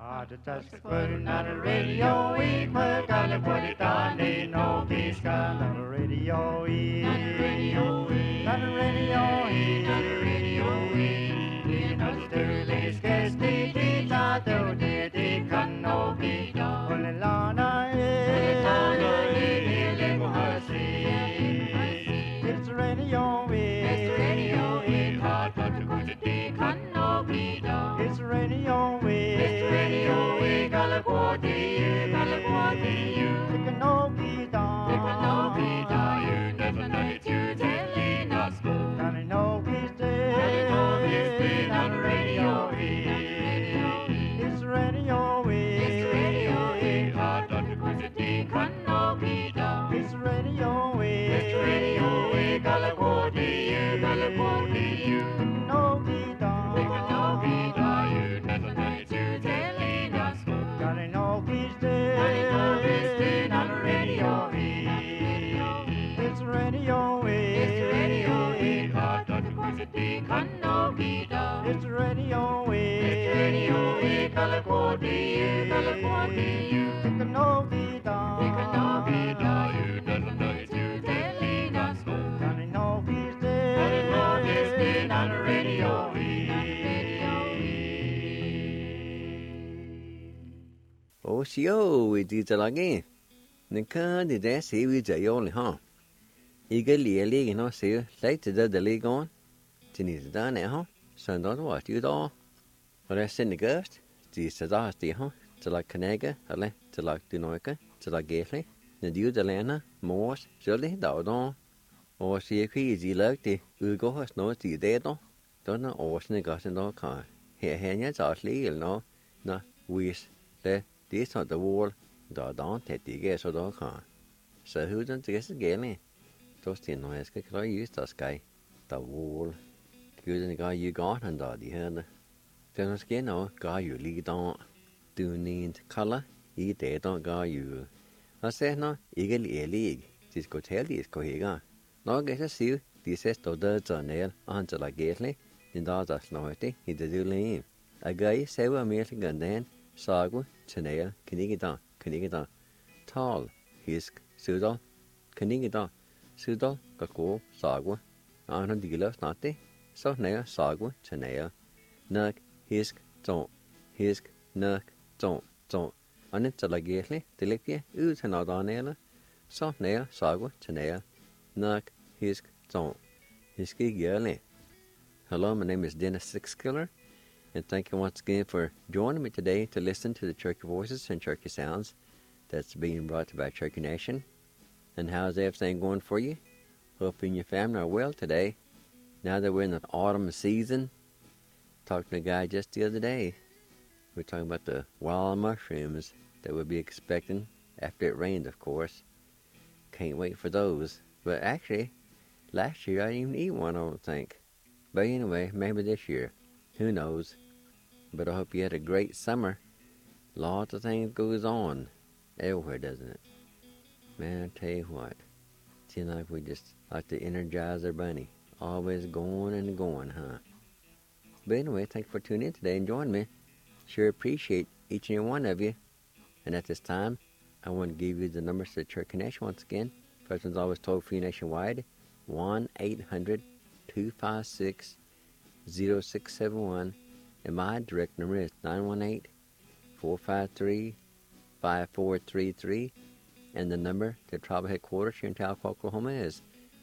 Not a radio, we put on the put it on the no peace not a radio, not a radio, not a radio, not a radio, not a sterling sketch, the tato, the can no be done. Only Lana, it's radio, it's radio, hard but to put it, the can no be done. It's radio, it's radio, California, you. It can no be done. It can no be done. You never know it. You telling us good. Can it no be dead? Can it no be dead on the radio? It's radio. It's radio. Hard not to put it. Can no be done. It's radio. It's radio. California, you. It can no be done. It can no be done. You never know it. You telling us good. Can it no be dead? Can it no be dead on the radio? It's radio. It's radio. Hard not to put it. Can no be done. It's radio. It's radio. California, you. It can no be done. It can no be done. You never know it. You telling us good. Can it no be dead? Can it no be dead on the radio? Ồ xíu, vì gì cho lagi, nên cứ đi để xíu vì chạy vô này ha. Ý cái lìa nó xíu, lấy từ đó để lìa con, chỉ nhìn từ đó này ha, sau đó nó chịu đó, rồi lại xin cái, chỉ sẽ ra thì ha, chỉ là cái này cái, hay chỉ là từ nói cái, chỉ là ghét đấy, nên điều đó là nó, mua, rồi lấy đào đó, ồ xíu khi gì lớn thì, có hết nó chỉ để đó, đó nó ồ xin cái xin đó cả, hè nhớ giờ lý nó wish để tí sau đó wall đó thì tí cái sau đó cả sở hữu đến cái cái này tôi xin nói cái use the sky the wall cứ cái you got and đó đi hơn cho nó cái nó cóอยู่lý đó tu need color ý để đó cóอยู่nó sẽ nó ý cái lý chỉ có thể lý có gì cả nó cái xíu thì sẽ tổ đó cho nên anh cho là cái này nên đó là nói thế thì để lên a guy sẽ vào miếng gần đến Sagwa, Chanea, Kanigida, Tall, Hisk, Sudal, Kanigida, Sudal, Kako, Sagwa, Anna Dila, Nati, Sonea, Sagwa, Chanea, Nug, Hisk, Nug, Don't, and it's a lagately, Delictia, Utanadonella, Sonea, Sagwa, Chanea, Nug, Hisk, Don't, Hiski Girly. Hello, my name is Dennis Sixkiller. And thank you once again for joining me today to listen to the Cherokee Voices and Cherokee Sounds that's being brought to you by Cherokee Nation. And how's everything going for you? Hope you and your family are well today. Now that we're in the autumn season, talked to a guy just the other day. We're talking about the wild mushrooms that we'll be expecting after it rained, of course. Can't wait for those. But actually, last year I didn't even eat one, I don't think. But anyway, maybe this year. Who knows? But I hope you had a great summer. Lots of things goes on everywhere, doesn't it? Man, I tell you what. Seems like we just like to energize our bunny. Always going and going, huh? But anyway, thanks for tuning in today and joining me. Sure appreciate each and every one of you. And at this time, I want to give you the numbers to the Cherokee Nation once again. First one's always toll-free nationwide. 1-800-256-0671. And my direct number is 918-453-5433. And the number to tribal headquarters here in Tahlequah, Oklahoma is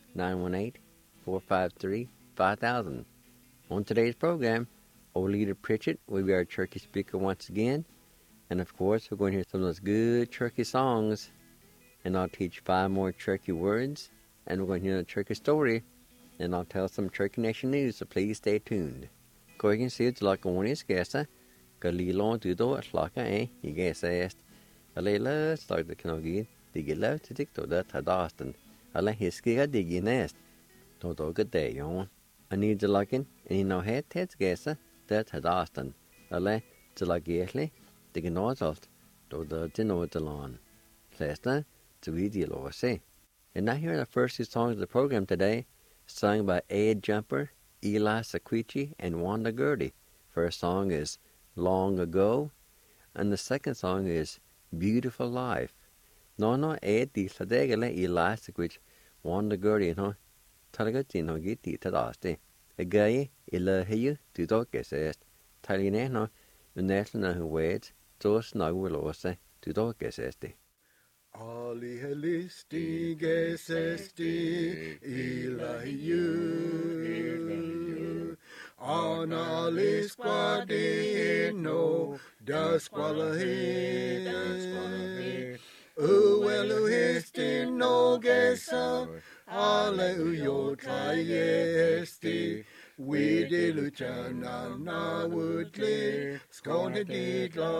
918-453-5000. On today's program, Old Leader Pritchett will be our Cherokee speaker once again. And of course, we're going to hear some of those good Cherokee songs. And I'll teach 5 more Cherokee words. And we're going to hear a Cherokee story. And I'll tell some Cherokee Nation news, so please stay tuned. Corrigan seeds like one is guessa, Galilon to do it like a you guess asked. A layla start the Kanogi, dig it love to tick to that had Austin. I let his skiga dig in nest. Don't do good day, yon. I need the locking, and you know head heads guessa, that had Austin. I let to like gately, dig in nozzles, do the dinner the lawn. Plesta, to read the law say. And now here are the first 2 songs of the program today. Sung by Ed Jumper, Eli Sequici, and Wanda Gertie. First song is Long Ago. And the second song is Beautiful Life. No, di sadegale elastic which wanda gurdy, Targatin no gitti tadaste. A gay, ilahiu, to dogges est. Talineno, unesna who waits, dos nagulose, to dogges este. Ali helisti gesesti ilahiu. Anali squadino dasqualahi. Uelu histi no gesa. Aleuyo taiesti. Widi luchana na woodley. Skone didla.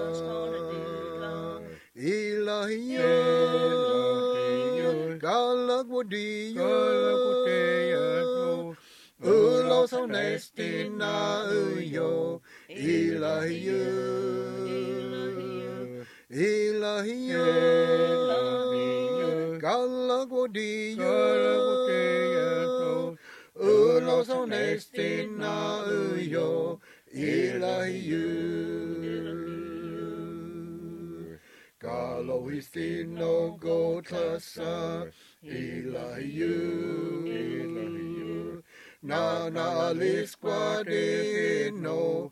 Ilahiyo, galagwadiyo, ulos honestina uyo, ilahiyo, ilahiyo, galagwadiyo, ulos honestina uyo, ilahiyo. Galoistino gotlasa, ilahiu. Nana lisquadino,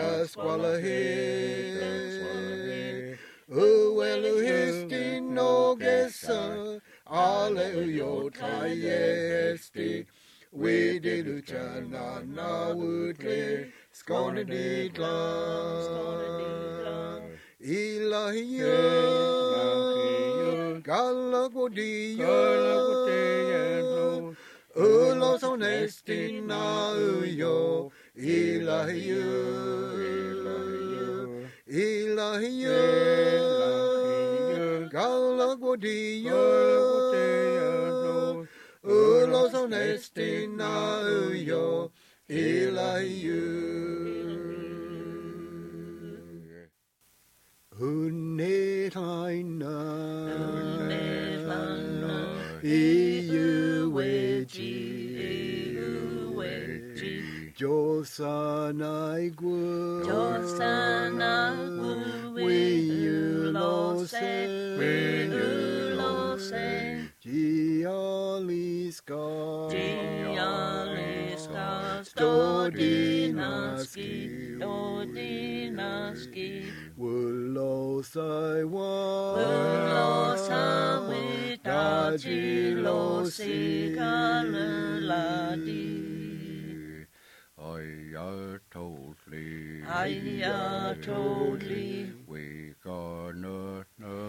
dasqualahi. Ueluhistino gesa, aleuyo taiesti. Widiluchana na woodley, sconedidla. Ilahiyo, galagwadiyo, ulos honestina uyo, ilahiyo, ilahiyo, galagwadiyo, ulos honestina uyo, ilahiyo. Unetlaina, iuweji, Josanaigu, wiulose, Gialiska, Stodinaski, Wulosai Dajilosi Kaluladi. Totally. We gonna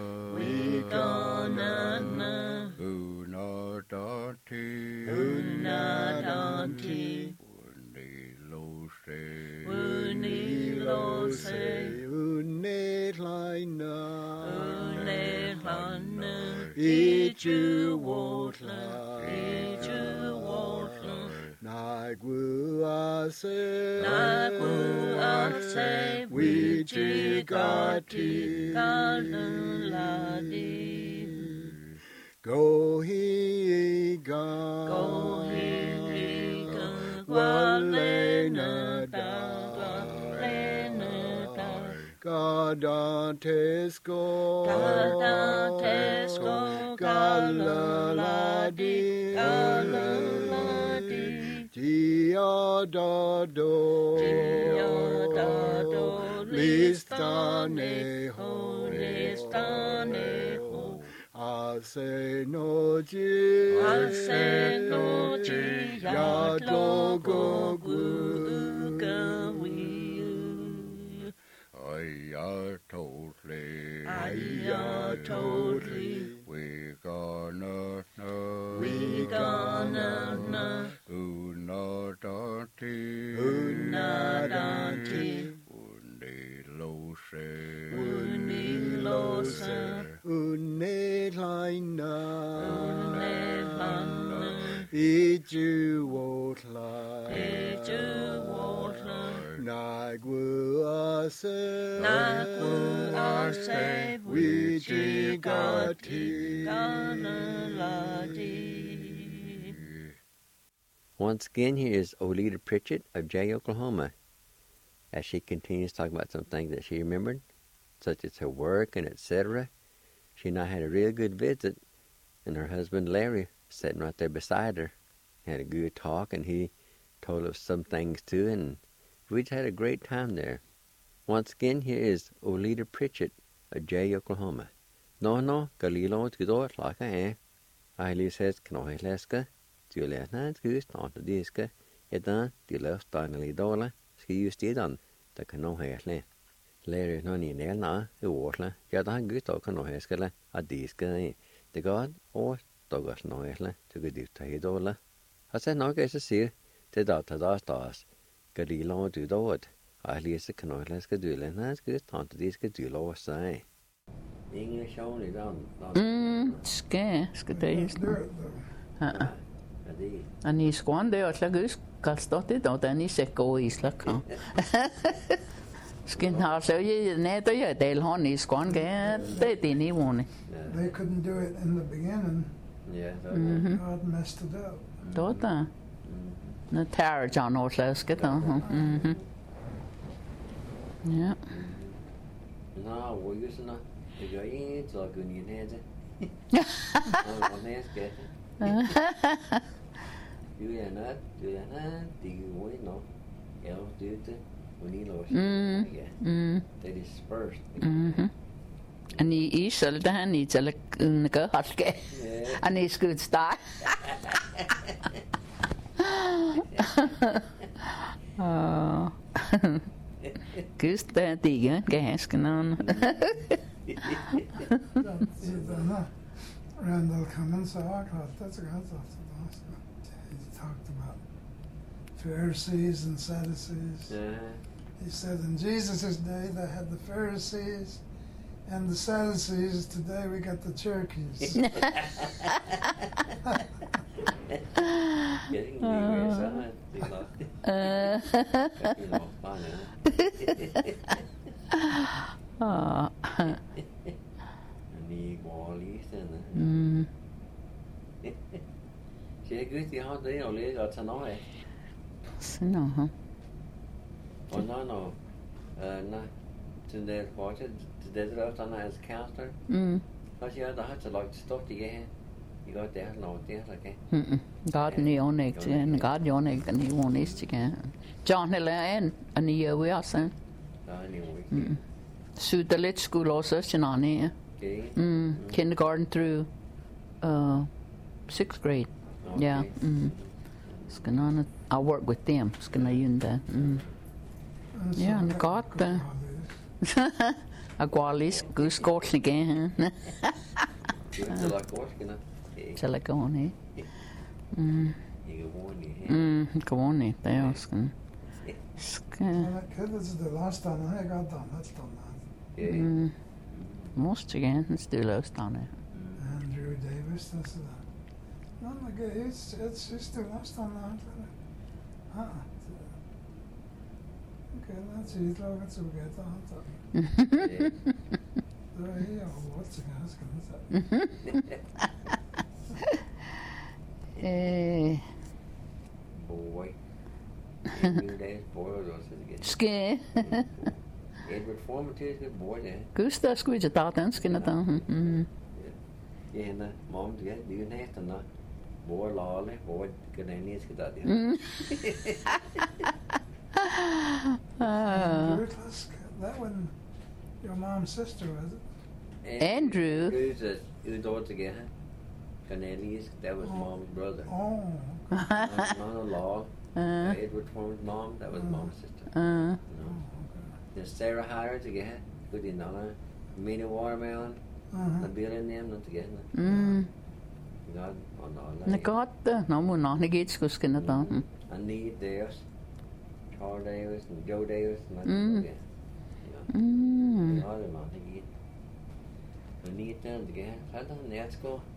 Unadanti. Unilose. Unetlaina. Ijuwotla. Naguase. Wijigati. Kaluladi. Gohiga. Walenada. Gadantesko. Galaladi. Giadado. Listaneho. Asenoji. Yadlogo gugawiu. Totally. We gonna Unadanti. Unilose. Unetlaina. Ijuwotla. Naguase. Wijigati. Once again, here is Oleta Pritchett of Jay, Oklahoma, as she continues talking about some things that she remembered such as her work and etc. She and I had a real good visit, and her husband Larry sitting right there beside her. Had a good talk, and he told us some things too, and we just had a great time there. Once again, here is Oleta Pritchett of Jay, Oklahoma. No, Galilo to do it like I am. I says, can I leska? Do you let not goose on the disca? It done, the left finally dollar, ski you stayed on the canoe hairly. Larry no ni nail na, the water, Yadan good talk no hairskella, a disca, the god, or dogas no hairly, to go deep to dollar. I said, no, guys, to see, the daughter does stars. Galilo to do it. I least the canoe leska do let not goose on the disca do lower say. English only down. Ska det Ani squande o tlagus kastote do tani seko isla kan. Skin har så ju neta ju del hon I squande det ni woni. They couldn't do it in the beginning. Yeah, God messed it up. Dota. Na tar John o tlaska då. Ja. No, we're using that. You go in, it's all good in your head. Oh, nice get it. Do you not? Do you win? No. Yeah, do it. We need lotion. Yeah. They dispersed. Ani isel da ni tele nka hatke. Ani skud sta. Gust det diga ganska nån. Randall Cummins, that's a good thought. He talked about Pharisees and Sadducees. He said in Jesus' day they had the Pharisees and the Sadducees. Today we got the Cherokees. Getting the Ni går lige sådan. Chị cứ thì họ đấy nó lấy rồi sao nói vậy? Sao nó hả? No. No. Today, watch it. Today's left on as counselor. Because you have to like stuff to get. You got there, no, there, okay. God ni onik, and God onik, and he won't is again. John Helen, and the we are saying. Anyway. So the lit school also, Shinani. Okay. Kindergarten through 6th grade. Okay. Yeah. Skanana, I work with them. Skanayunda. Yeah, and God. A gualis, goose goat again. Telagoni. Go on, it. They ask. That kid is the last time I got done. That's done that. Most again, it's still last on it. Andrew Davis, that's that. No, it's still last on that. Okay, that's it. Let's get that. What's the Boy. Days boy or again. Ski. Edward Foreman too is good boy there. Gusta squidge at that and skin it down. Yeah, and mom, yeah, do you have to know? Boy, lolly, boy, good ideas, good idea. That one, your mom's sister, was it? Andrew. Who's who daughter together? Cornelius, that was mom's brother. Oh. Non-law. Edward Foreman's mom, that was mom's sister. No. There's Sarah Hire together, good in honor. Mini watermelon, the bill in them, not together. God, on all that. Nagata, no more not negates go skin it down. I need Davis, Charles Davis, and Joe Davis, and that together. The other man, I need. I need them together. I don't know, let's go.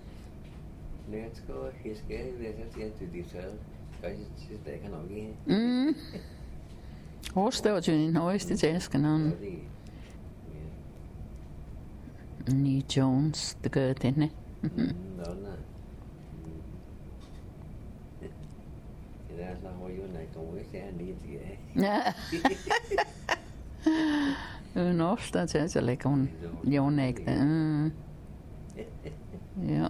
He's scared, let's get to this house. Because she's taking again. Horse there, June, no, it's the Jaskin on. Nee Jones, the good, isn't it? No. That's not what you're like, don't wish I need to get. Nostaa se like on jonek. Ja.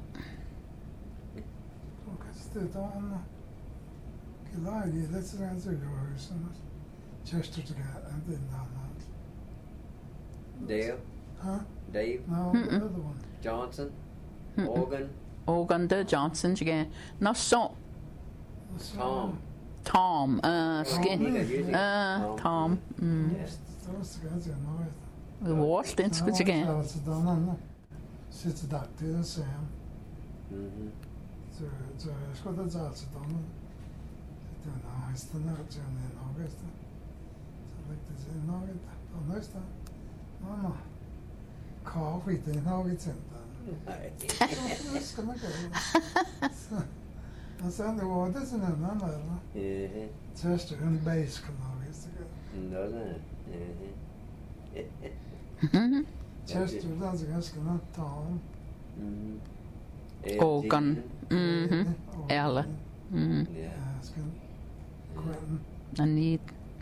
Oikeasti on kilaili, that's the answer yours. Chester to get and then that. Dale, Huh? Dave, No, the other one. Johnson, Morgan, Ogan de Johnson again. No so Tom. Tom. Skin. Tom. Tom. Yes, those guys are north. The Washington good again. So it's done on sits a doctor Sam. Mhm. Så jag ska ta så att de det är nästan något jag i August. Så lite sen något och nästa. Mamma. Kaffe det är något sen. Jag ska nog gå. Och sen det var det sen en annan eller? Yeah. Chester en base kan jag visst. No, no. Chester det är ganska något Tom. Mhm. Ogan. Mhm. Ella. Mhm. Yeah. Ska Quentin. I need.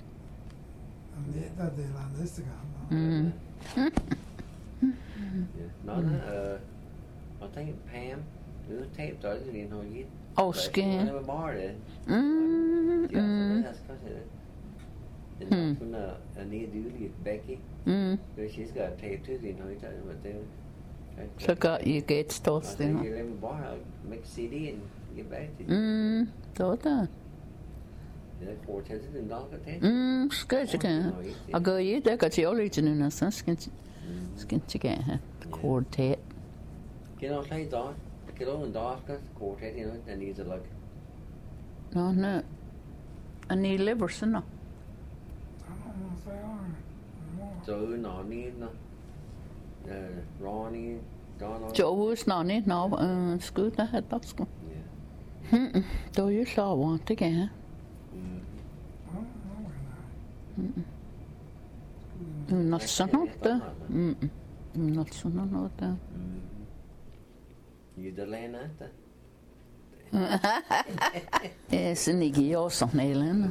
Det är det nästa gång. Mm. Yeah. No, no. I think Pam. Du tape då det är nog gitt. Oscar. Det var bara det. Mm. Ja, Mm. det ska se det. Det är kunna en ny dulig Becky. Mm. She's got tape too, you know, but they. Så got you get I starts think there. you let me borrow, make a CD and get back to you. Mm. Så där. Det är kvartettet en dag att det. Mm. Ska jag kan. Jag går ju där kan jag lite nu nästan ska inte här. Quartet. Kan jag säga då? Kan jag en dag ska kvartett, you know, that needs a look. No. I need liver no. I don't know if they are. So no need no. Ronnie, Don. Joe's nani no skud der hat das sku. Yeah. Då ju så vant det igen. I don't know where now. Not så nåt. Not så nåt. You the land at Sen ikke jag så nelen.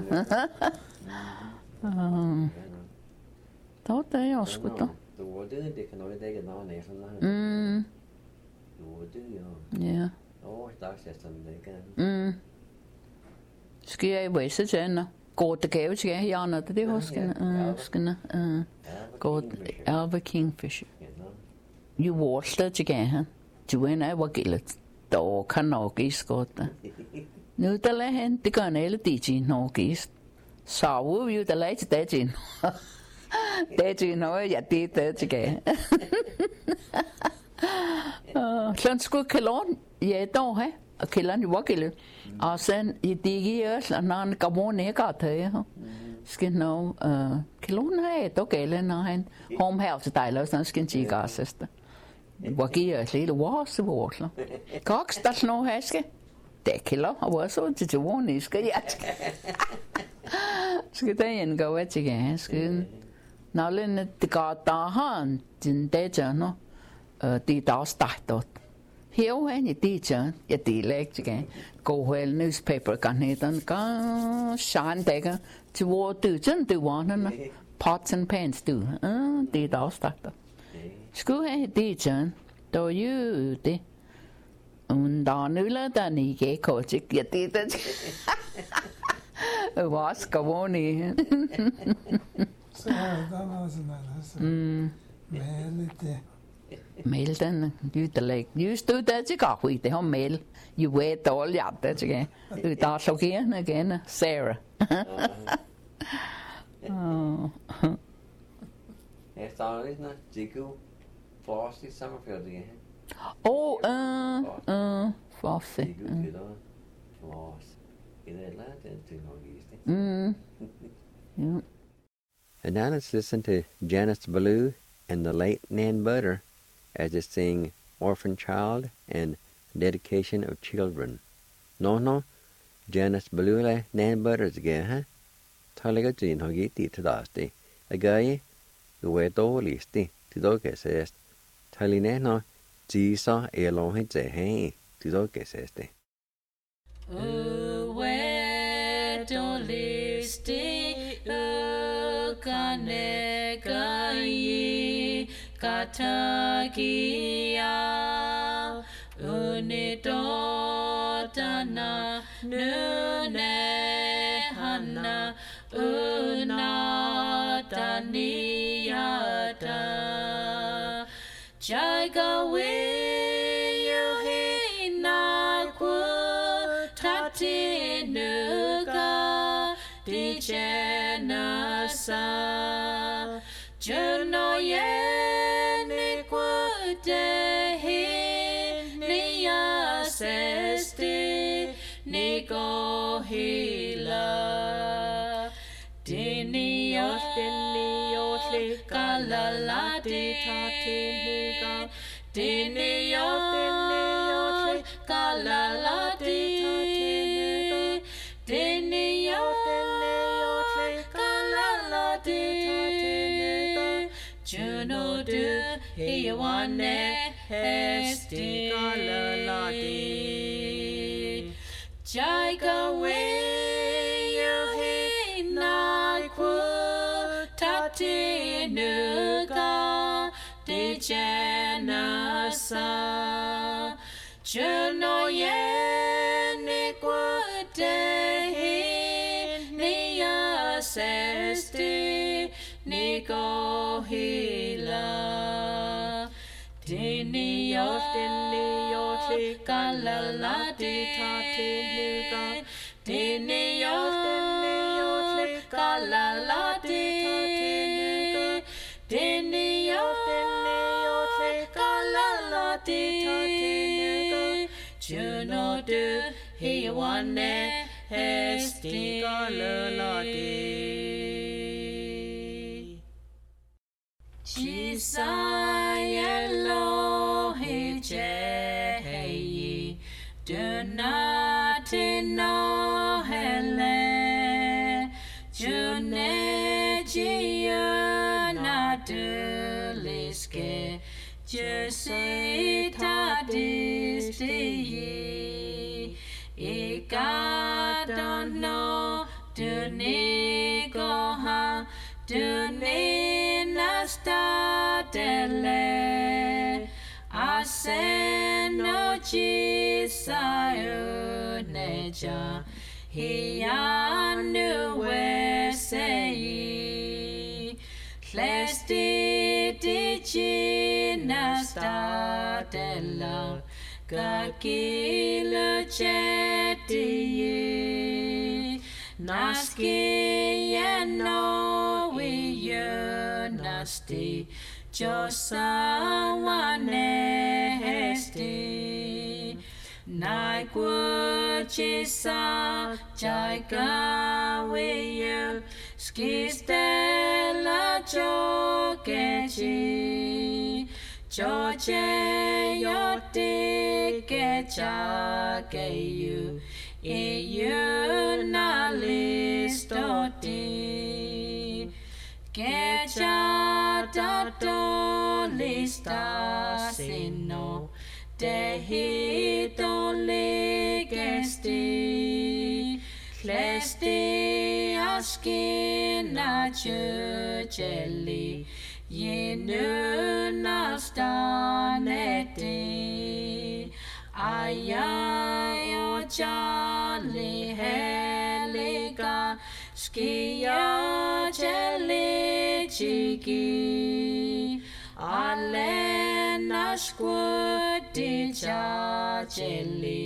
Då det jag sku då. Du var det kan nog det kan nå ner såna. Du var det ja. Ja. Dagsgästen det kan. Skal jeg vise til gå til gave til Janne, det husker skal gå Alva Kingfisher. You watched det til gave. Du er var gildet. Då kan nok i skotte. Nu der lad hen, det gør en alle DJ nok i. Så vi jo der lad til DJ. DJ nok, ja det er til gave. Sådan skulle kalon, ja dog ha. Og kælderen var gildet. Og sen i det også, når han gav ikke at tage. Skal nå, kalon ha, dog gælden, når han home house dejler, så skal han ikke assiste. Var givet lidt vores vårsler. Koks, der snå haske. Det kælder, og var så til vågne, skal jeg. Skal der en gå ved til gære, skal når den det går der han, den der nå, det der startet. Her han i det ja det lægger til gære. Gå hele newspaper kan hedden, kan shine dækker til hvor du var den pots and pans du. Det der startet. Skulle have det då ju det. Und da nulla da ni ge kotik ja det der. Vad ska voni? Så den var sådan der. Med lite. Mail den ytterlæg. Just du der til går i det her mail. You wait all ja der til gæ. Du der så gerne igen Sarah. Jeg starter lidt, når Jigu Frosty Summerfield igen. Frosty. Jigu til der. Frosty. Det er lidt den teknologi. And now let's listen to Janice Ballou and the late Nan Butter as they sing Orphan Child and Dedication of Children. No, Janice Ballou la Nan Butters again, huh? Talaga jin hogi ti tadasti. Agaye, the way to listi, ti do que sest. Taline no, jisa elon he je he, ti do que seste. Where to listi, kaneka Katakia Unidotana Nunehana Unataniata Jagawe Yuhinaku Tatinuga Dijenasa Junoye Nikwadehi Niyasesti Nikohila Diniyot Kalalati Tatinuga Diniyot Kalalati Diniyot Kalalati Juno du Hiwane Hesti Kalalati Jaigawe Yuhinaiku Tatinuga Dijenasa Juno Yenikwadehi Niyasesti Nikohila Diniyot Kalalati Tatinuga Diniyot Kalalati Diniyot Kalalati Juno du Hiwane Hesti Kalalati Chisayalohi Jehi Dunatino Hele Junejiyana Duliske Jusita Distiyi Ikadono Dunigoha Duninasta dele Aseno Jisayuneja Hiyanu Weseyi Hlesti Dijinasta dela Gagila Jetiyi Naski Yeno Nasti Josawane Hesti Naigwachisa Jaigawiyu Skistela Jogechi Joje Yoti Gejageyu Iyunalistoti Geja Dadolista Sino Dehito Ligesti Klesti Askina Jujeli Yenunastaneti Ayayo Jali Heliga Skia Jeli Chiki Alena Squadija Jeli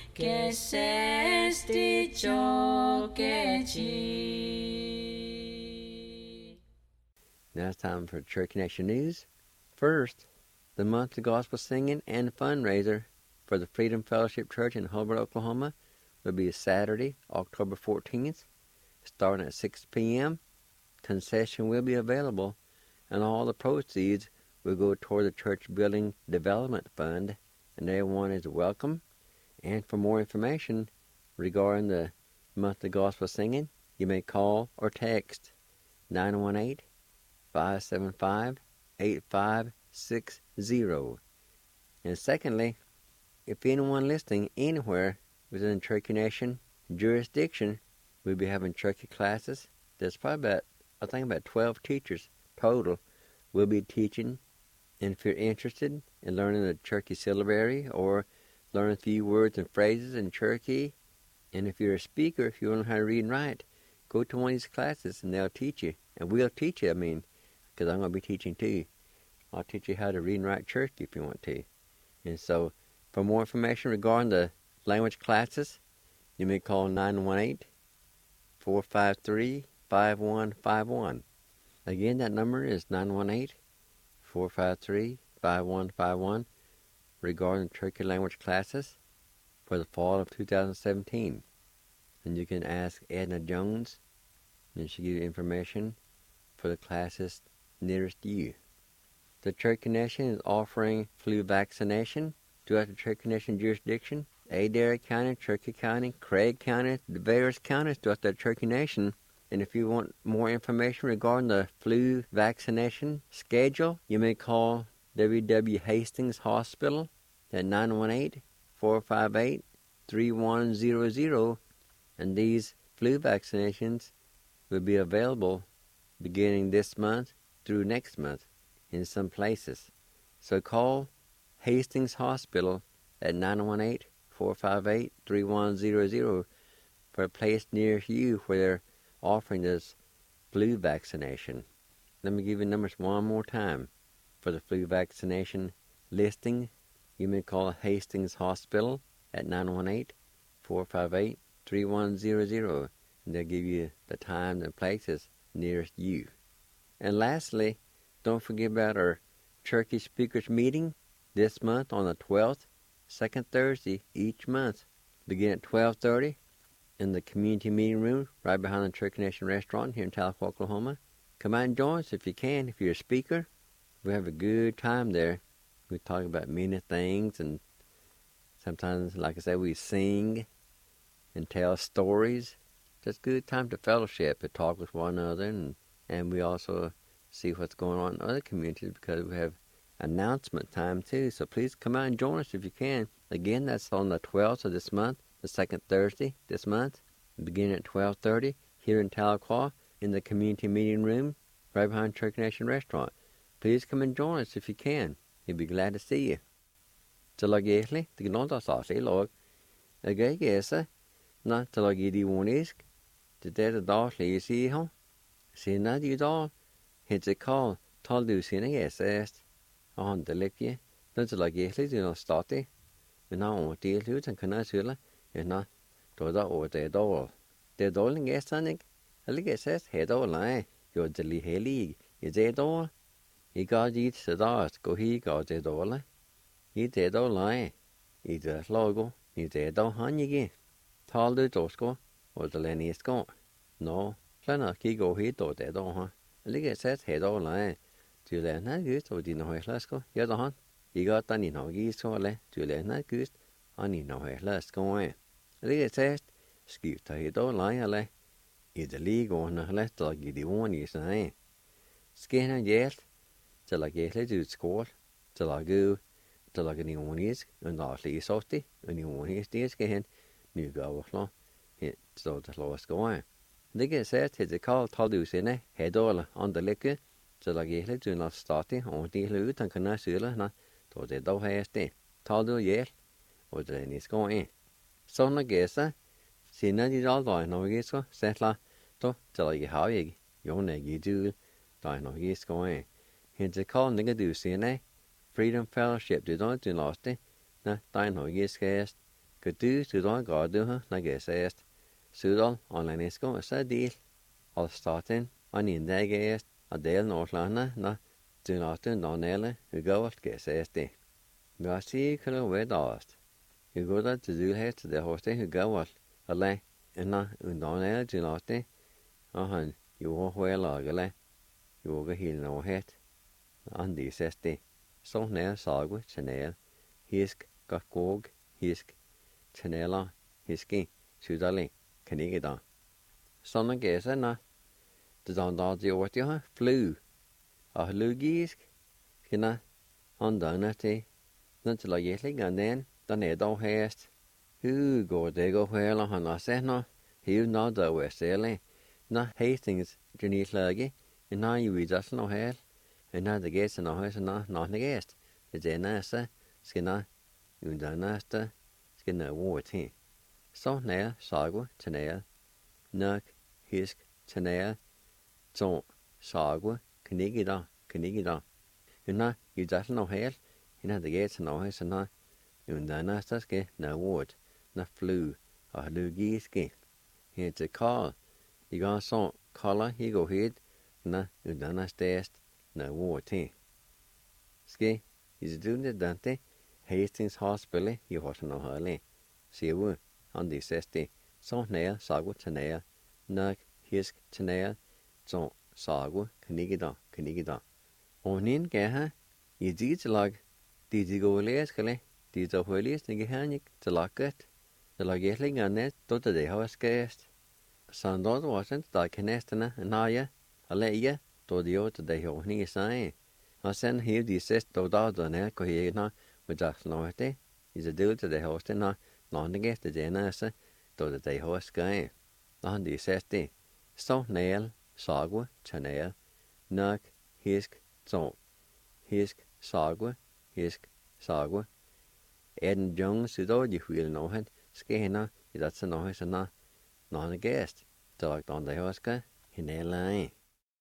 Kesesti Jogechi. Now it's time for Church Connection News. First, the monthly gospel singing and fundraiser for the Freedom Fellowship Church in Hobart, Oklahoma will be Saturday, October 14th, starting at 6 p.m. Concession will be available, and all the proceeds will go toward the Church Building Development Fund, and everyone is welcome. And for more information regarding the monthly gospel singing, you may call or text 918-575-8560. And secondly, if anyone listening anywhere within Church Connection jurisdiction, we'll be having church classes. There's probably about 12 teachers total will be teaching And if you're interested in learning the Cherokee syllabary or learn a few words and phrases in Cherokee, and if you're a speaker, if you want to know how to read and write, go to one of these classes and they'll teach you. And we'll teach you, because I'm going to be teaching too. I'll teach you how to read and write Cherokee if you want to. And so, for more information regarding the language classes, you may call 918-453-5151. Again, that number is 918-453-5151 regarding the Cherokee language classes for the fall of 2017. And you can ask Edna Jones, and she'll give you information for the classes nearest you. The Cherokee Nation is offering flu vaccination throughout the Cherokee Nation jurisdiction. Adair County, Cherokee County, Craig County, the various counties throughout the Cherokee Nation. And if you want more information regarding the flu vaccination schedule, you may call W.W. Hastings Hospital at 918-458-3100. And these flu vaccinations will be available beginning this month through next month in some places. So call Hastings Hospital at 918-458-3100 for a place near you where they're offering this flu vaccination. Let me give you numbers one more time. For the flu vaccination listing, you may call Hastings Hospital at 918-458-3100, and they'll give you the time and places nearest you. And lastly, don't forget about our Cherokee Speakers Meeting this month on the 12th, second Thursday each month, begin at 12:30 in the community meeting room right behind the Cherokee Nation restaurant here in Tahlequah, Oklahoma. Come out and join us if you can. If you're a speaker, we have a good time there. We talk about many things, and sometimes, like I said, we sing and tell stories. Just a good time to fellowship, to talk with one another, and we also see what's going on in other communities because we have announcement time too. So please come out and join us if you can. Again, that's on the 12th of this month, the second Thursday this month, beginning at 12:30 here in Tahlequah in the community meeting room right behind Cherokee Nation restaurant. Please come and join us if you can. We'd be glad to see you. Talagéhli, the gnonda saucy log. Again, yes, not talagidi wonisk. The dead of dog, you see, huh? See, not you dog. It's a call. Tall do see, yes, asked. On the lick ye. Don't talagéhli, do not start it. And now on deal to it and can I sula. And not to the or the door. The darling guest, Sonic. A lick says, head all lie. You're the league. Is a door? He got each the dust, go he got the door. He did all lie. He's a logo. He's a dog honey again. Tall do tosco. Or the Lenny is gone. No, Flana key go he do the door, huh? A lick says, head all lie. To learn that good or did no let's go. You're the hunt. He got done in no geese or le. To learn that good. I need no let's go in. A lick says, skip to he don't lie, le. Is the league on the left like the one is name. Skin and yet, till I get to score, till I go, till I get in one is, and not least salty, and in one is this again, new go along. It so the lowest going. The get said, it's a call told you in a head all on the liquor, till I get to not starting on the loot and can I see not to the dough has day. Told you yet, or the is going. So I guess, see, not it all die, no guess, settle. To till I how you neg do dino is going. Here's a call nigga do see Freedom Fellowship do don't do lost it. Na dino is cast. Could do to don't go do her like I said. Sudal online is going a deal. All starting on in that guest a dale Northlana na do not do no nelle who go at guess as day. You see could away dust. You go that to do head to the horse who go at a lay and na undonelle do not day. You walk well lagale. You walk a hill no head. On this estate. So nail sagwa, chanel, hisk, gakog, hisk, chanela, hiski, sudali, canigida. Son of guess, na. The don the ortia flew. A lugisk, kina, on donati, not like yetling, and then the nedo hast. Who go they go well on a senna? He not the west, na Hastings, Jenny Sluggy, and now you read us no hell. And now the guest and all is not the guest. The Janasta, Skinna, Undanasta, Skinna Warty. So nail, Sagwa, Tanea, Nuk, Hisk, Tanea, Zon, Sagwa, Knigida. And now you just know hell, and now the gates and all is not Undanasta, Skin, no word, no flu, or Lugiski. Here's a call. You got some color, you go ahead, na Undanasta, no word, Ski, is doing the Dante, Hastings Hospital, you want to know how See you on the 60. So nail, Sagwa, Tanea, Nuk, Hisk, Tanea, Zon, Sagwa, Knigida. Onin gaha, you did log, did you go leskale, did the holiest nigahanic to lock it, the logetling on it, to the house guest. Sandod wasn't, the canestana, and Naya, a leia, to the old day of any sign. I send here the sest to dog on air, cohena, with just noite, is a deal to the host and not the guest the genasa, to the day house guy. On the sesti, so nail, Sagwa, Chanea, Nuk, Hisk, Zon, Hisk, Sagwa, Eden Jones, you know, you will know it, Skena, that's a noise and not a guest. Talked on the house guy, in a line.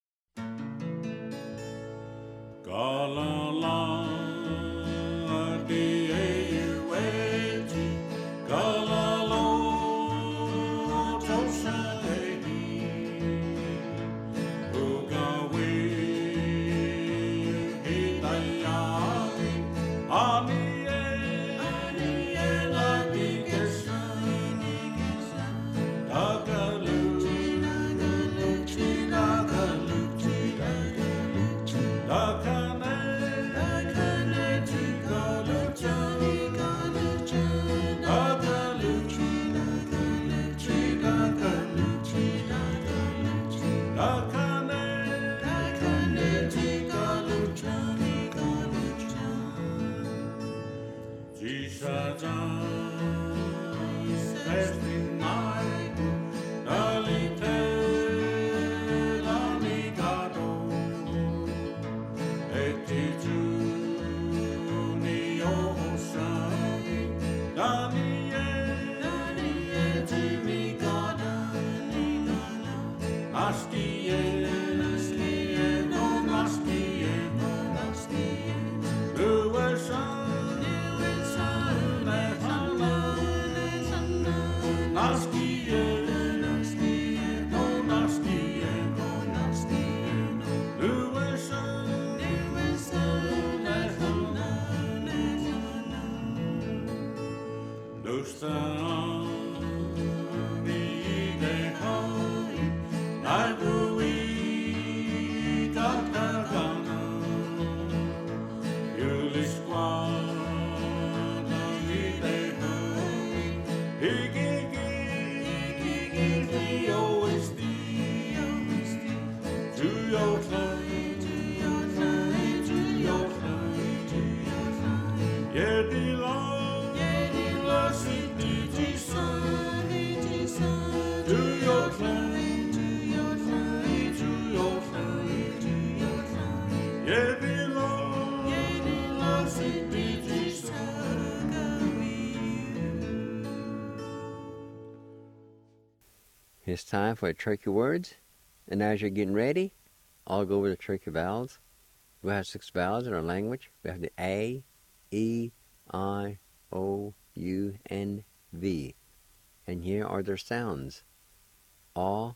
It's time for tricky words, and as you're getting ready, I'll go over the tricky vowels. We have 6 vowels in our language. We have the A, E, I, O, U, and V. And here are their sounds. A,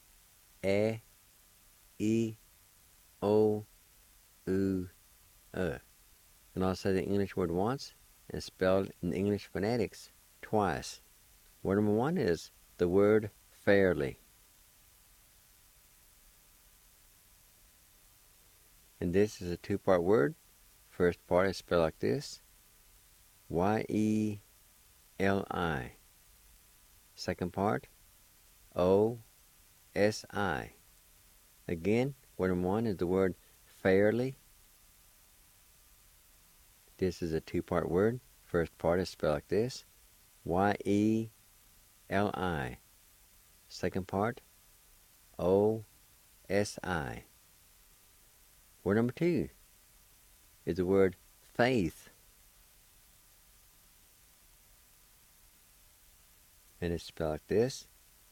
E, E, O, U, And I'll say the English word once and spelled in English phonetics twice. Word number 1 is the word fairly. And this is a 2-part word. First part is spelled like this. Y-E-L-I. Second part, O-S-I. Again, word number 1 is the word fairly. This is a 2-part word. First part is spelled like this. Y-E-L-I. Second part, O-S-I. Word number 2 is the word faith. And it's spelled like this: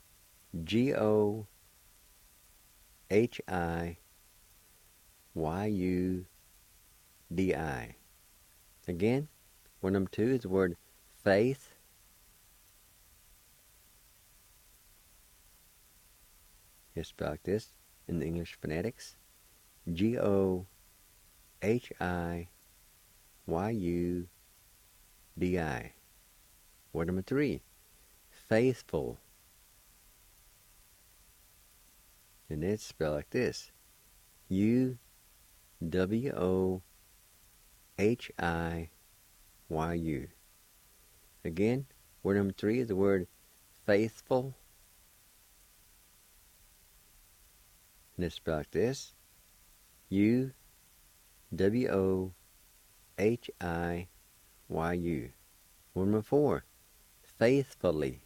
Gohiyudi. Again, word number 2 is the word faith. It's spelled like this in the English phonetics: Gohiyudi. Word number 3, faithful. And it's spelled like this: Uwhiyu. Again, word number 3 is the word faithful. And it's spelled like this: Uwhiyu. Word number 4, faithfully.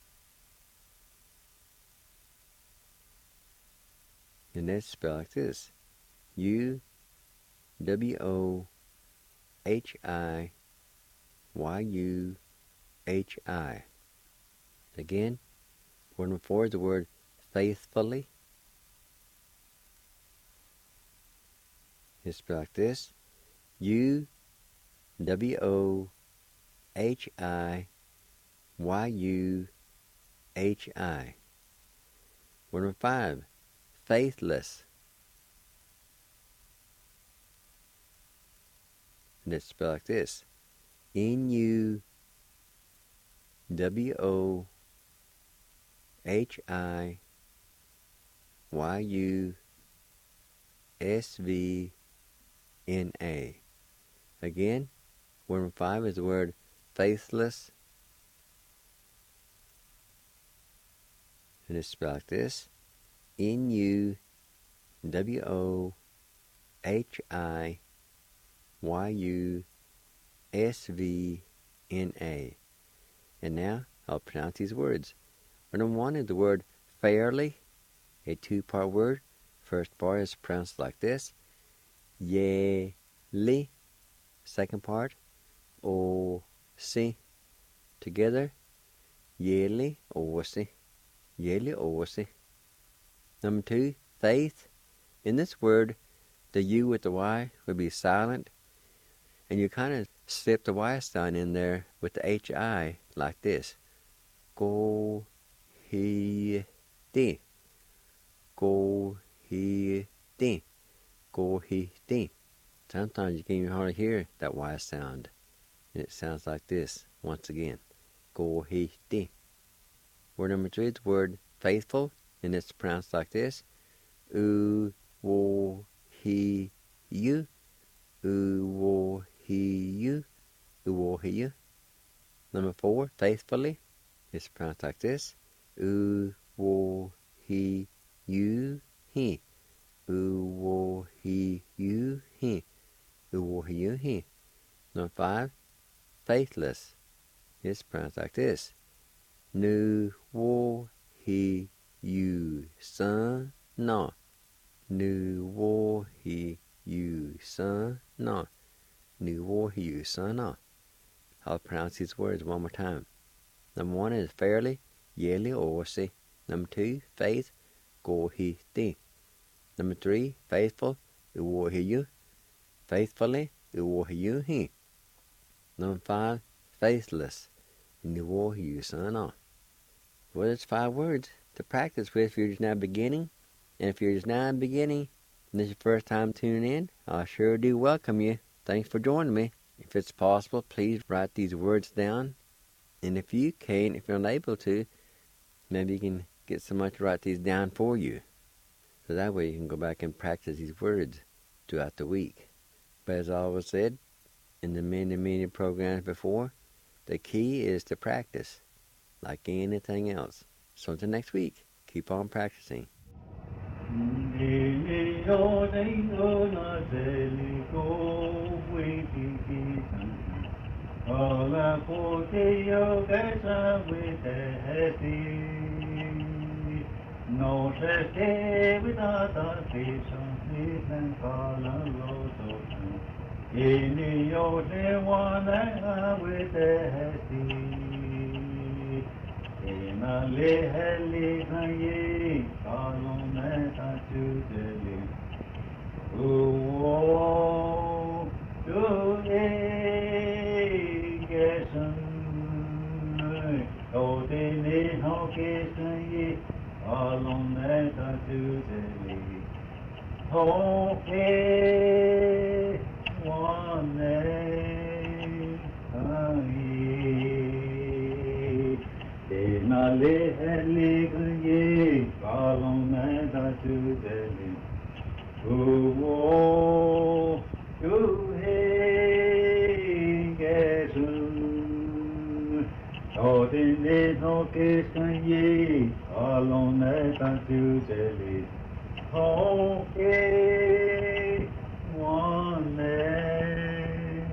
And that's spelled like this: Uwhiyu. Again, word number 4 is the word faithfully. It's spelled like this: Uwhiyu. Word number 5, faithless. And it's spelled like this: Nuwhiyu. Again, word number 5 is the word faithless. And it's spelled like this: Nuwhiyu. And now I'll pronounce these words. Word number 1 is the word fairly, a 2-part word. First part is pronounced like this: Ye-li. Second part, o-si. Together, Ye-li, o-si. Ye-li, o-si. Number 2, faith. In this word, the U with the Y would be silent, and you kind of slip the Y sound in there with the H-I like this: Go-he-di. Go-he-di. Go-he-di. Sometimes you can't even hardly hear that Y sound, and it sounds like this once again: Go-he-di. Word number 3 is the word faithful, and it's pronounced like this: Uwhiyu. Uwhiyu. Uwhiyu. Number 4, faithfully, it's pronounced like this: Uwhiyu. Uwhiyu. Uwhiyu. Number 5, faithless, it's pronounced like this: Nuwhiyu. Son-na. Nuwhiyu. Son-na. Nuwhiyu. Son-na. I'll pronounce these words one more time. Number 1 is fairly, Ye-li, o-si. Number 2, faith, Go-he-di. Number 3, faithful, Uwhiyu. Faithfully, Uwhiyu. Number 5, faithless, Nuwhiyu. Son-na. Well, there's 5 words to practice with if you're just now beginning. And if you're just now beginning, and this is your first time tuning in, I sure do welcome you. Thanks for joining me. If it's possible, please write these words down. And if you can't, if you're unable to, maybe you can get someone to write these down for you. So that way you can go back and practice these words throughout the week. But as I always said in the many programs before, the key is to practice, like anything else. So until next week, keep on practicing. No se without a Nathan Kalaloto, Inio de Wana with the sea. In a leheli haye, Kalometa to the lake. Oh, to a gesson, oh, they need no gesson, Kalometa to the lake. Oh, hey, one day, Denale heligaye, Kalometa to the lake. Oh, you hey, gesson, oh, they need no gesson, ye, Kalometa to the lake. Okay, one day,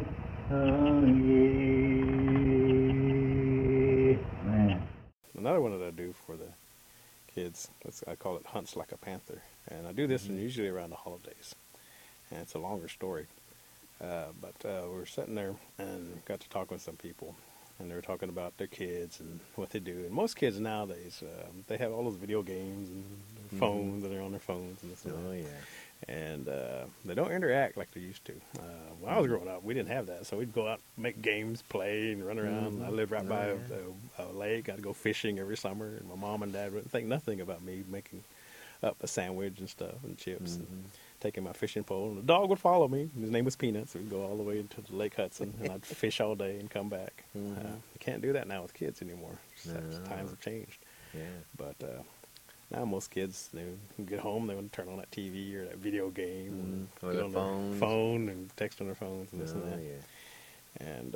man. Another one that I do for the kids, I call it Hunts Like a Panther. And I do this usually around the holidays. And it's a longer story. But we were sitting there and got to talk with some people. And they were talking about their kids and what they do. And most kids nowadays, they have all those video games and phones, and they're on their phones and this and that. Oh, yeah. And they don't interact like they used to. When I was growing up, we didn't have that. So we'd go out, make games, play, and run around. I lived right by a lake. I'd go fishing every summer. And my mom and dad wouldn't think nothing about me making up a sandwich and stuff and chips and taking my fishing pole. And the dog would follow me. His name was Peanuts. We'd go all the way to the Lake Hudson, and I'd fish all day and come back. You can't do that now with kids anymore. Times have changed. Yeah. But now most kids, they get home, they want to turn on that TV or that video game, or get their on phones. their phone and text on their phones and this and that. Yeah. And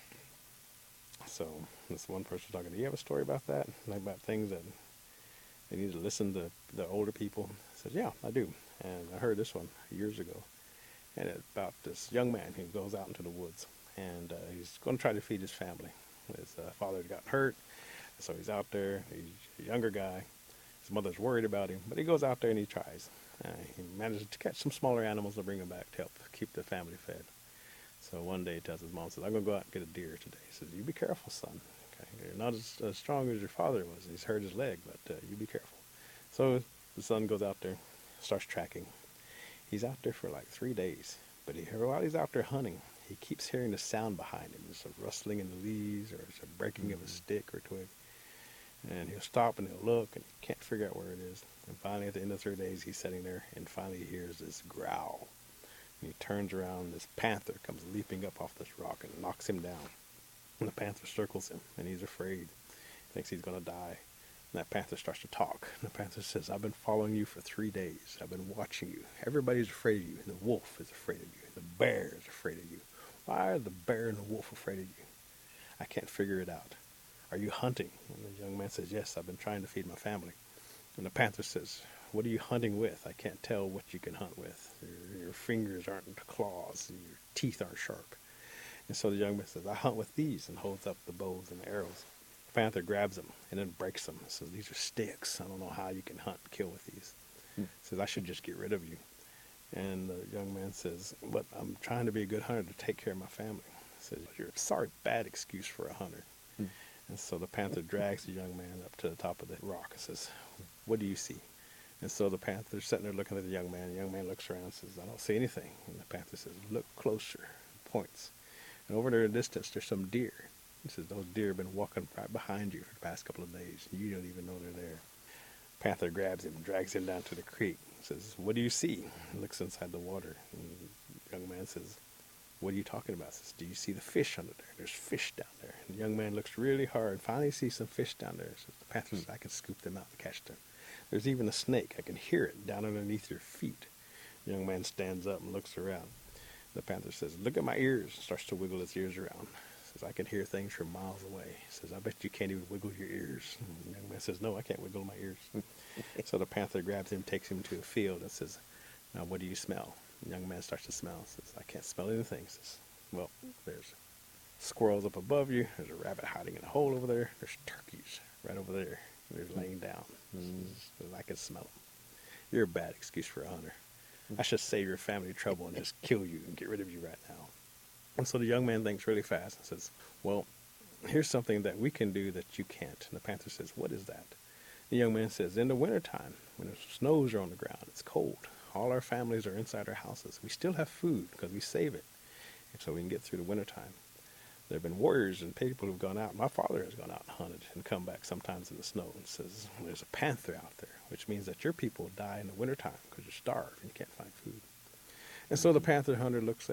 so this one person was talking, do you have a story about that? Like about things that they need to listen to the older people? I said, yeah, I do. And I heard this one years ago. And it's about this young man who goes out into the woods. And he's going to try to feed his family. His father had gotten hurt. So he's out there. He's a younger guy. His mother's worried about him. But he goes out there and he tries. He manages to catch some smaller animals to bring them back to help keep the family fed. So one day he tells his mom, says, I'm going to go out and get a deer today. He says, you be careful, son. Okay? You're not as strong as your father was. He's hurt his leg, but you be careful. So the son goes out there, starts tracking. He's out there for like 3 days. But while he's out there hunting, he keeps hearing the sound behind him. There's a rustling in the leaves or it's a breaking of a stick or twig. And he'll stop and he'll look and he can't figure out where it is. And finally, at the end of 3 days, he's sitting there and finally he hears this growl. And he turns around and this panther comes leaping up off this rock and knocks him down. And the panther circles him and he's afraid. He thinks he's going to die. And that panther starts to talk. And the panther says, I've been following you for 3 days. I've been watching you. Everybody's afraid of you. And the wolf is afraid of you. And the bear is afraid of you. Why are the bear and the wolf afraid of you? I can't figure it out. Are you hunting? And the young man says, yes, I've been trying to feed my family. And the panther says, what are you hunting with? I can't tell what you can hunt with. Your fingers aren't claws and your teeth aren't sharp. And so the young man says, I hunt with these, and holds up the bows and the arrows. The panther grabs them and then breaks them. Says, these are sticks. I don't know how you can hunt and kill with these. Says, I should just get rid of you. And the young man says, but I'm trying to be a good hunter to take care of my family. Says, you're a sorry, bad excuse for a hunter. And so the panther drags the young man up to the top of the rock and says, what do you see? And so the panther's sitting there looking at the young man. The young man looks around and says, I don't see anything. And the panther says, look closer, points. And over there in the distance, there's some deer. He says, those deer have been walking right behind you for the past couple of days. You don't even know they're there. Panther grabs him and drags him down to the creek. He says, what do you see? He looks inside the water. And the young man says, what are you talking about? He says, do you see the fish under there? There's fish down there. And the young man looks really hard. Finally sees some fish down there. Says, the panther says, I can scoop them out and catch them. There's even a snake. I can hear it down underneath your feet. The young man stands up and looks around. The panther says, look at my ears. Starts to wiggle his ears around. Says, I can hear things from miles away. Says, I bet you can't even wiggle your ears. And the young man says, no, I can't wiggle my ears. So the panther grabs him, takes him to a field and says, now what do you smell? The young man starts to smell. Says, I can't smell anything. Says, well, there's squirrels up above you. There's a rabbit hiding in a hole over there. There's turkeys right over there. They're laying down. Says, I can smell them. You're a bad excuse for a hunter. I should save your family trouble and just kill you and get rid of you right now. And so the young man thinks really fast and says, well, here's something that we can do that you can't. And the panther says, what is that? The young man says, in the wintertime, when the snows are on the ground, it's cold. All our families are inside our houses. We still have food because we save it. And so we can get through the wintertime. There have been warriors and people who've gone out. My father has gone out and hunted and come back sometimes in the snow and says, there's a panther out there, which means that your people die in the wintertime because you're starved and you can't find food. And so the panther hunter looks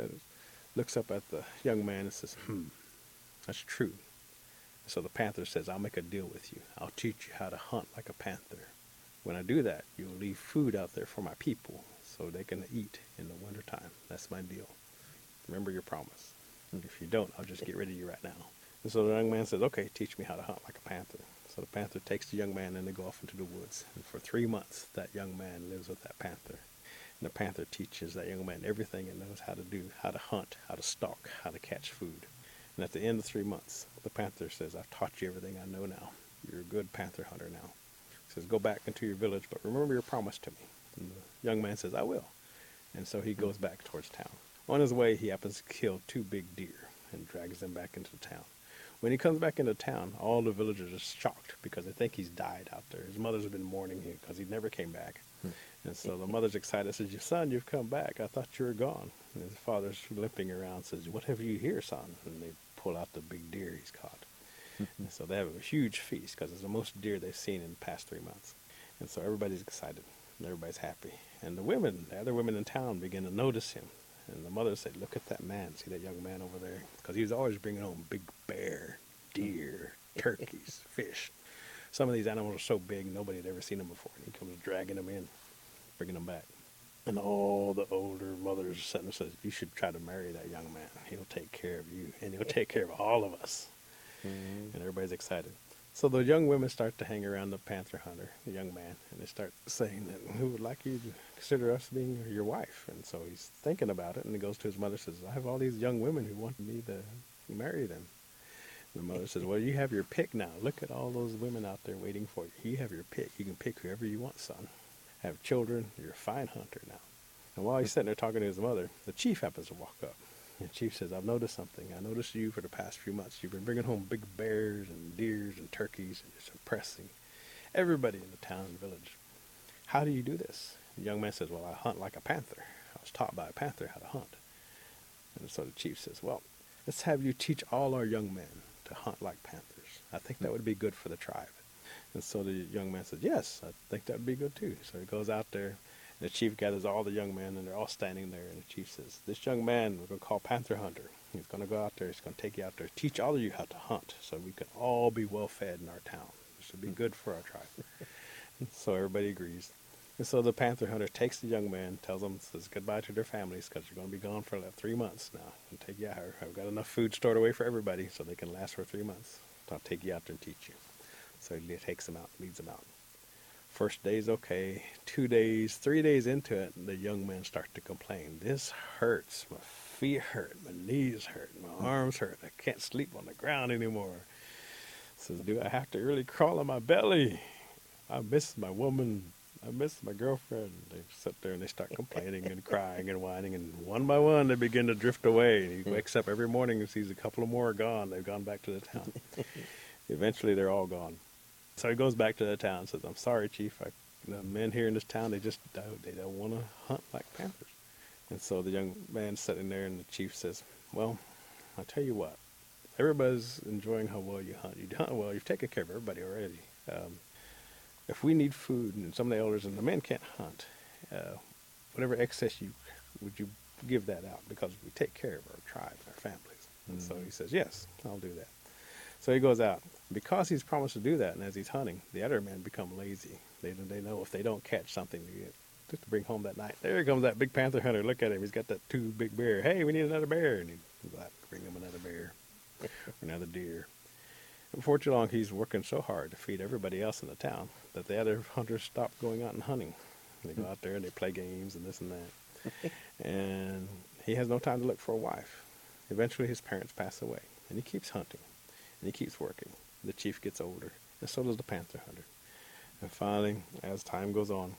up at the young man and says, that's true. So the panther says, I'll make a deal with you. I'll teach you how to hunt like a panther. When I do that, you'll leave food out there for my people so they can eat in the wintertime. That's my deal. Remember your promise. And if you don't, I'll just get rid of you right now. And so the young man says, okay, teach me how to hunt like a panther. So the panther takes the young man and they go off into the woods. And for 3 months, that young man lives with that panther. And the panther teaches that young man everything and knows how to do, how to hunt, how to stalk, how to catch food. And at the end of 3 months, the panther says, I've taught you everything I know now. You're a good panther hunter now. He says, go back into your village, but remember your promise to me. And the young man says, I will. And so he goes back towards town. On his way, he happens to kill 2 big deer and drags them back into the town. When he comes back into town, all the villagers are shocked because they think he's died out there. His mother's been mourning him because he never came back. And so the mother's excited, says, your son, you've come back. I thought you were gone. And his father's limping around, says, what have you here, son? And they pull out the big deer he's caught. And so they have a huge feast because it's the most deer they've seen in the past 3 months. And so everybody's excited and everybody's happy. And the other women in town begin to notice him. And the mother said, look at that man. See that young man over there? Because he was always bringing home big bear, deer, turkeys, fish. Some of these animals are so big, nobody had ever seen them before. And he comes dragging them in, bringing them back. And all the older mothers are sitting and says, you should try to marry that young man. He'll take care of you, and he'll take care of all of us. And everybody's excited. So the young women start to hang around the panther hunter, the young man, and they start saying that, who would like you to consider us being your wife? And so he's thinking about it, and he goes to his mother and says, I have all these young women who want me to marry them. And the mother says, well, you have your pick now. Look at all those women out there waiting for you. You have your pick. You can pick whoever you want, son. Have children. You're a fine hunter now. And while he's sitting there talking to his mother, the chief happens to walk up. And the chief says, I've noticed something. I noticed you for the past few months. You've been bringing home big bears and deers and turkeys, and it's impressing everybody in the town and village. How do you do this? The young man says, well, I hunt like a panther. I was taught by a panther how to hunt. And so the chief says, well, let's have you teach all our young men to hunt like panthers. I think that would be good for the tribe. And so the young man says, yes, I think that would be good too. So he goes out there. The chief gathers all the young men, and they're all standing there. And the chief says, this young man we're going to call Panther Hunter. He's going to go out there. He's going to take you out there, teach all of you how to hunt so we can all be well fed in our town. This would be good for our tribe. So everybody agrees. And so the Panther Hunter takes the young man, tells them, says goodbye to their families because you're going to be gone for like 3 months now. And take you out. I've got enough food stored away for everybody so they can last for 3 months. So I'll take you out there and teach you. So he takes them out, leads them out. First day's okay. 2 days, 3 days into it, the young men start to complain. This hurts. My feet hurt. My knees hurt. My arms hurt. I can't sleep on the ground anymore. Says, do I have to really crawl on my belly? I miss my woman. I miss my girlfriend. They sit there and they start complaining and crying and whining. And one by one, they begin to drift away. And he wakes up every morning and sees a couple of more gone. They've gone back to the town. Eventually, they're all gone. So he goes back to the town and says, I'm sorry, Chief. The men here in this town, they don't want to hunt like panthers. And so the young man's sitting there, and the chief says, well, I'll tell you what. Everybody's enjoying how well you hunt. You hunt well. You've taken care of everybody already. If we need food, and some of the elders and the men can't hunt, whatever excess would you give that out? Because we take care of our tribe, our families. And so he says, yes, I'll do that. So he goes out. Because he's promised to do that, and as he's hunting, the other men become lazy. They know if they don't catch something to bring home that night. There comes that big panther hunter. Look at him. He's got that 2 big bear. Hey, we need another bear. And he's like, bring him another bear, another deer. And before too long, he's working so hard to feed everybody else in the town that the other hunters stop going out and hunting. They go out there and they play games and this and that. And he has no time to look for a wife. Eventually, his parents pass away, and he keeps hunting, and he keeps working. The chief gets older, and so does the panther hunter. And finally, as time goes on,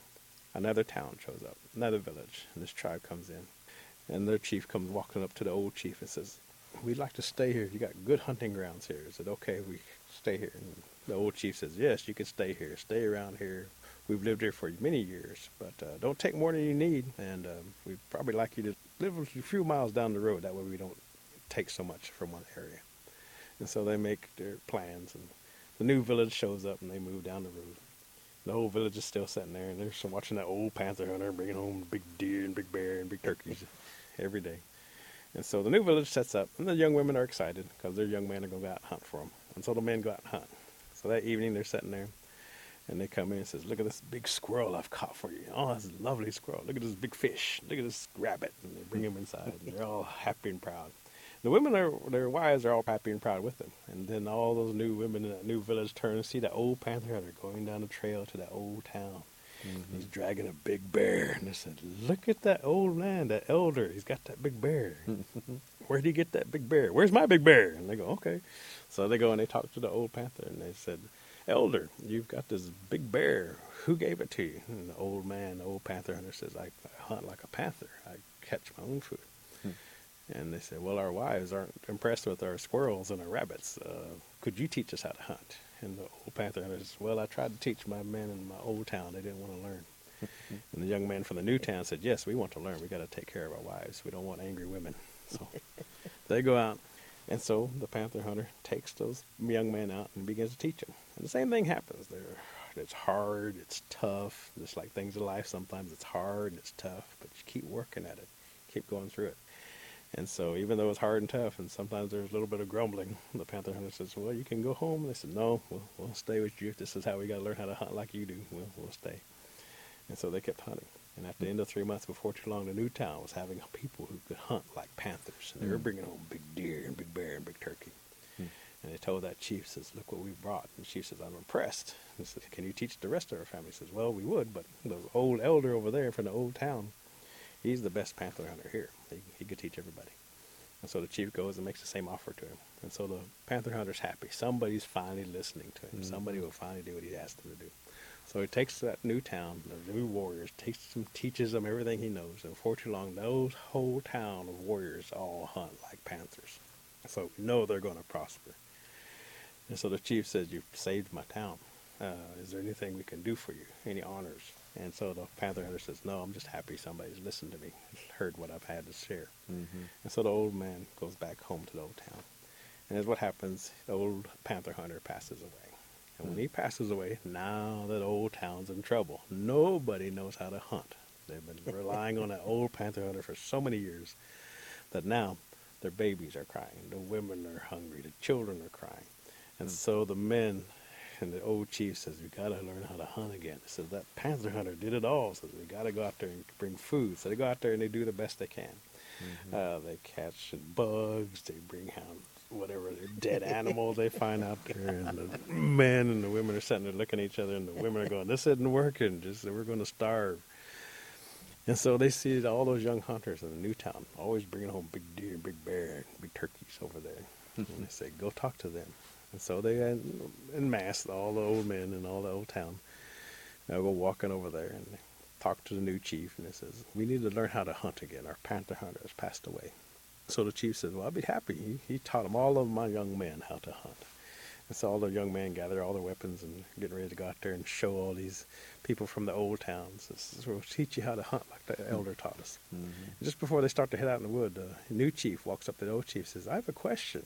another town shows up, another village, and this tribe comes in. And their chief comes walking up to the old chief and says, we'd like to stay here. You got good hunting grounds here. Is it okay if we stay here? And the old chief says, yes, you can stay here. Stay around here. We've lived here for many years, but don't take more than you need. And we'd probably like you to live a few miles down the road. That way we don't take so much from one area. And so they make their plans, and the new village shows up, and they move down the road. The whole village is still sitting there, and they're just watching that old panther hunter bringing home big deer and big bear and big turkeys every day. And so the new village sets up, and the young women are excited because their young men are going to go out and hunt for them. And so the men go out and hunt. So that evening they're sitting there, and they come in and says, look at this big squirrel I've caught for you. Oh, that's a lovely squirrel. Look at this big fish. Look at this rabbit. And they bring him inside, and they're all happy and proud. The women, their wives are all happy and proud with them. And then all those new women in that new village turn and see that old panther hunter going down the trail to that old town. Mm-hmm. He's dragging a big bear. And they said, look at that old man, that elder. He's got that big bear. Where'd he get that big bear? Where's my big bear? And they go, okay. So they go and they talk to the old panther. And they said, elder, you've got this big bear. Who gave it to you? And the old man, the old panther hunter says, I hunt like a panther. I catch my own food. And they said, well, our wives aren't impressed with our squirrels and our rabbits. Could you teach us how to hunt? And the old panther hunter says, well, I tried to teach my men in my old town. They didn't want to learn. And the young man from the new town said, yes, we want to learn. We got to take care of our wives. We don't want angry women. So they go out. And so the panther hunter takes those young men out and begins to teach them. And the same thing happens. It's hard. It's tough. Just like things in life, sometimes it's hard and it's tough. But you keep working at it. Keep going through it. And so even though it's hard and tough, and sometimes there's a little bit of grumbling, the panther hunter says, well, you can go home. And they said, no, we'll stay with you. If this is how we got to learn how to hunt like you do, we'll stay. And so they kept hunting. And at the end of 3 months, before too long, the new town was having people who could hunt like panthers. And they were bringing home big deer and big bear and big turkey. And they told that chief, says, look what we brought. And the chief says, I'm impressed. And he says, can you teach the rest of our family? He says, well, we would, but the old elder over there from the old town, he's the best panther hunter here. He could teach everybody. And so the chief goes and makes the same offer to him. And so the panther hunter's happy. Somebody's finally listening to him. Somebody will finally do what he asked them to do. So he takes that new town, the new warriors, teaches them everything he knows. And before too long, those whole town of warriors all hunt like panthers. So we know they're going to prosper. And so the chief says, you've saved my town. Is there anything we can do for you? Any honors? And so the panther hunter says, no, I'm just happy somebody's listened to me, heard what I've had to share. And so the old man goes back home to the old town. And as what happens, the old panther hunter passes away. And when he passes away, now that old town's in trouble. Nobody knows how to hunt. They've been relying on that old panther hunter for so many years that now their babies are crying. The women are hungry. The children are crying. And so the men and the old chief says, we got to learn how to hunt again. He says, that panther hunter did it all. Says, we got to go out there and bring food. So they go out there and they do the best they can. They catch bugs. They bring out whatever dead animals they find out there. And the men and the women are sitting there looking at each other. And the women are going, this isn't working. We're going to starve. And so they see all those young hunters in the new town always bringing home big deer, big bear, big turkeys over there. And they say, go talk to them. And so they, en masse, all the old men and all the old town, go walking over there and they talk to the new chief. And he says, we need to learn how to hunt again. Our panther hunter has passed away. So the chief says, well, I'd be happy. He taught all of my young men how to hunt. And so all the young men gather all their weapons and getting ready to go out there and show all these people from the old towns. Says, we'll teach you how to hunt like the elder taught us. Just before they start to head out in the wood, the new chief walks up to the old chief and says, I have a question.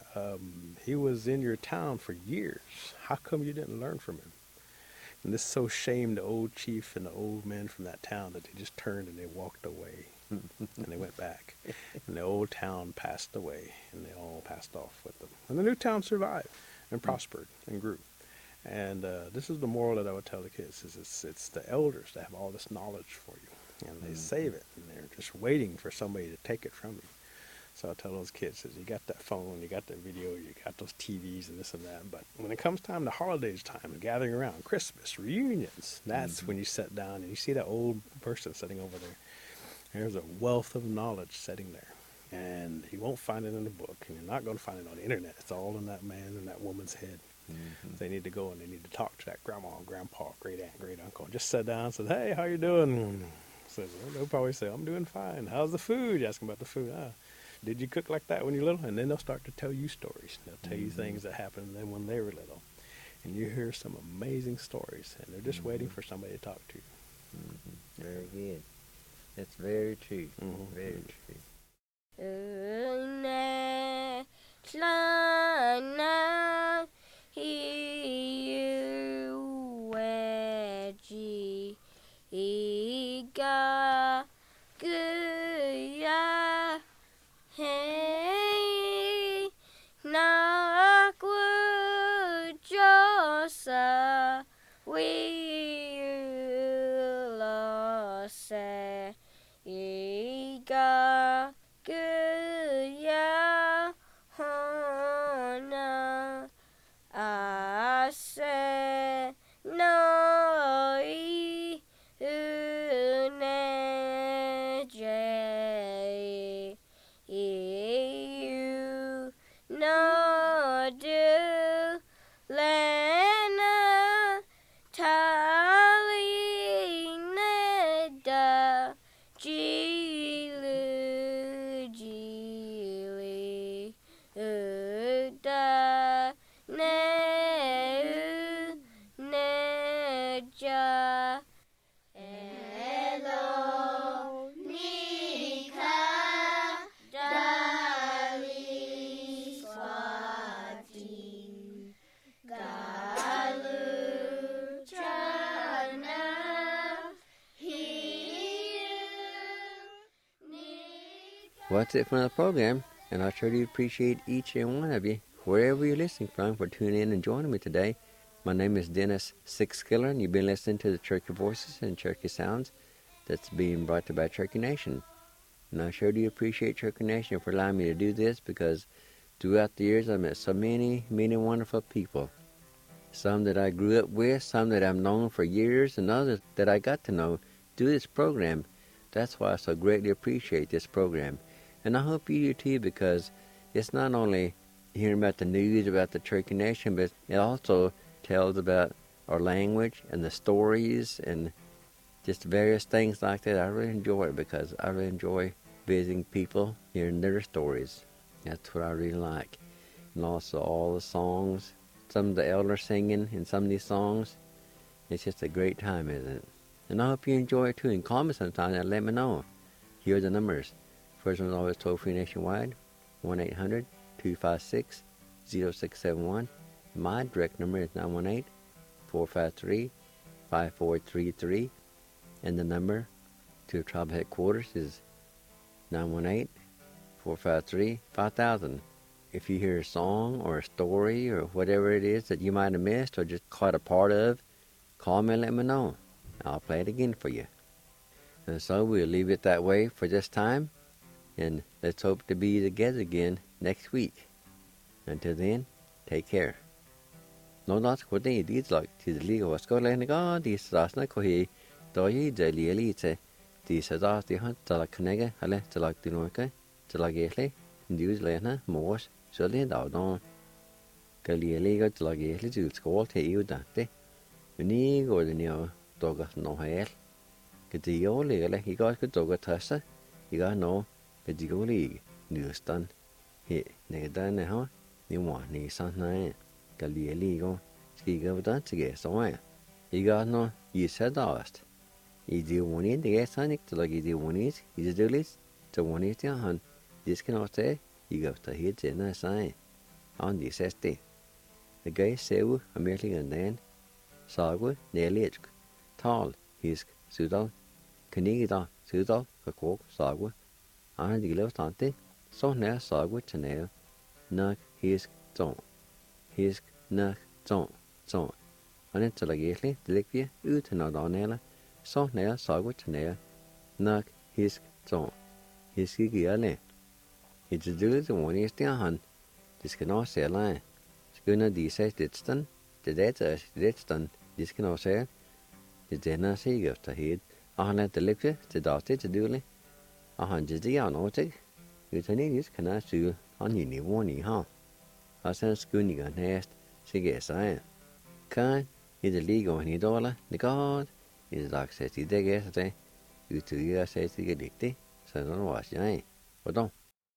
He was in your town for years. How come you didn't learn from him? And this so shamed the old chief and the old men from that town that they just turned and they walked away. And they went back. And the old town passed away. And they all passed off with them. And the new town survived and prospered and grew. And this is the moral that I would tell the kids. Is it's the elders that have all this knowledge for you. And they save it. And they're just waiting for somebody to take it from you. So I tell those kids, you got that phone, you got that video, you got those TVs and this and that. But when it comes time to holidays time, gathering around, Christmas, reunions, that's when you sit down and you see that old person sitting over there. There's a wealth of knowledge sitting there. And you won't find it in the book, and you're not going to find it on the internet. It's all in that man and that woman's head. They need to go and they need to talk to that grandma, grandpa, great aunt, great uncle. Just sit down and say, hey, how you doing? Says, well, they'll probably say, I'm doing fine. How's the food? You ask them about the food. Did you cook like that when you were little? And then they'll start to tell you stories. They'll tell you things that happened then when they were little. And you hear some amazing stories, and they're just waiting for somebody to talk to. Very good. That's very true. Very true. Well, that's it for another program, and I truly appreciate each and one of you, wherever you're listening from, for tuning in and joining me today. My name is Dennis Sixskiller, and you've been listening to the Cherokee Voices and Cherokee Sounds that's being brought to you by Cherokee Nation. And I sure do appreciate Cherokee Nation for allowing me to do this, because throughout the years I've met so many, many wonderful people. Some that I grew up with, some that I've known for years, and others that I got to know through this program. That's why I so greatly appreciate this program. And I hope you do too, because it's not only hearing about the news about the Cherokee Nation, but it also tells about our language and the stories and just various things like that. I really enjoy it, because I really enjoy visiting people, hearing their stories. That's what I really like. And also all the songs, some of the elders singing in some of these songs. It's just a great time, isn't it? And I hope you enjoy it too. And call me sometime and let me know. Here are the numbers. First one's always toll-free nationwide, 1-800-256-0671. My direct number is 918-453-5433. And the number to tribal headquarters is 918-453-5000. If you hear a song or a story or whatever it is that you might have missed or just caught a part of, call me and let me know. I'll play it again for you. And so we'll leave it that way for this time. And let's hope to be together again next week. Until then, take care. No, that's what they did like to the legal was going to go. This last night, he died the elite. This is all the hunt to like Canega, I left to like the Norca, to like Italy, and use Lena, Morse, so they don't know. Galilei got to like Italy to school to you that day. When he go the new dog no hair. Get the old legal, he got good dog at Tessa. You got no. Cái gì cũng lì nửa tấn hệ này ta này hả nhưng mà này sang này cái lì con chỉ cái đó chỉ cái xong you got no you said that you do one in the sonic to like you do one is you do this to one is the hand this can also you go to hit in a sign on the sesti the guy seu American then sagu nelisk tall his sudal kanida sudal ka kok sagu I di lo tante so na sa gu chane nak his zong his nak zong zong ane tla gele delikvie ut na donela so na sa gu chane nak his zong his gi ale it do the one is the han this can all say la skuna di says ditstan the data ditstan this can all say the dena say go to head ane delikvie the data to do le just the anotic. You turn in this can I do on you one ha. I send schooning a nest, sige sig. Kan I det ligge over $9, det godt. I det lagt sig til det gæster, ud til det sig til det, så er det var jeg. Hvordan?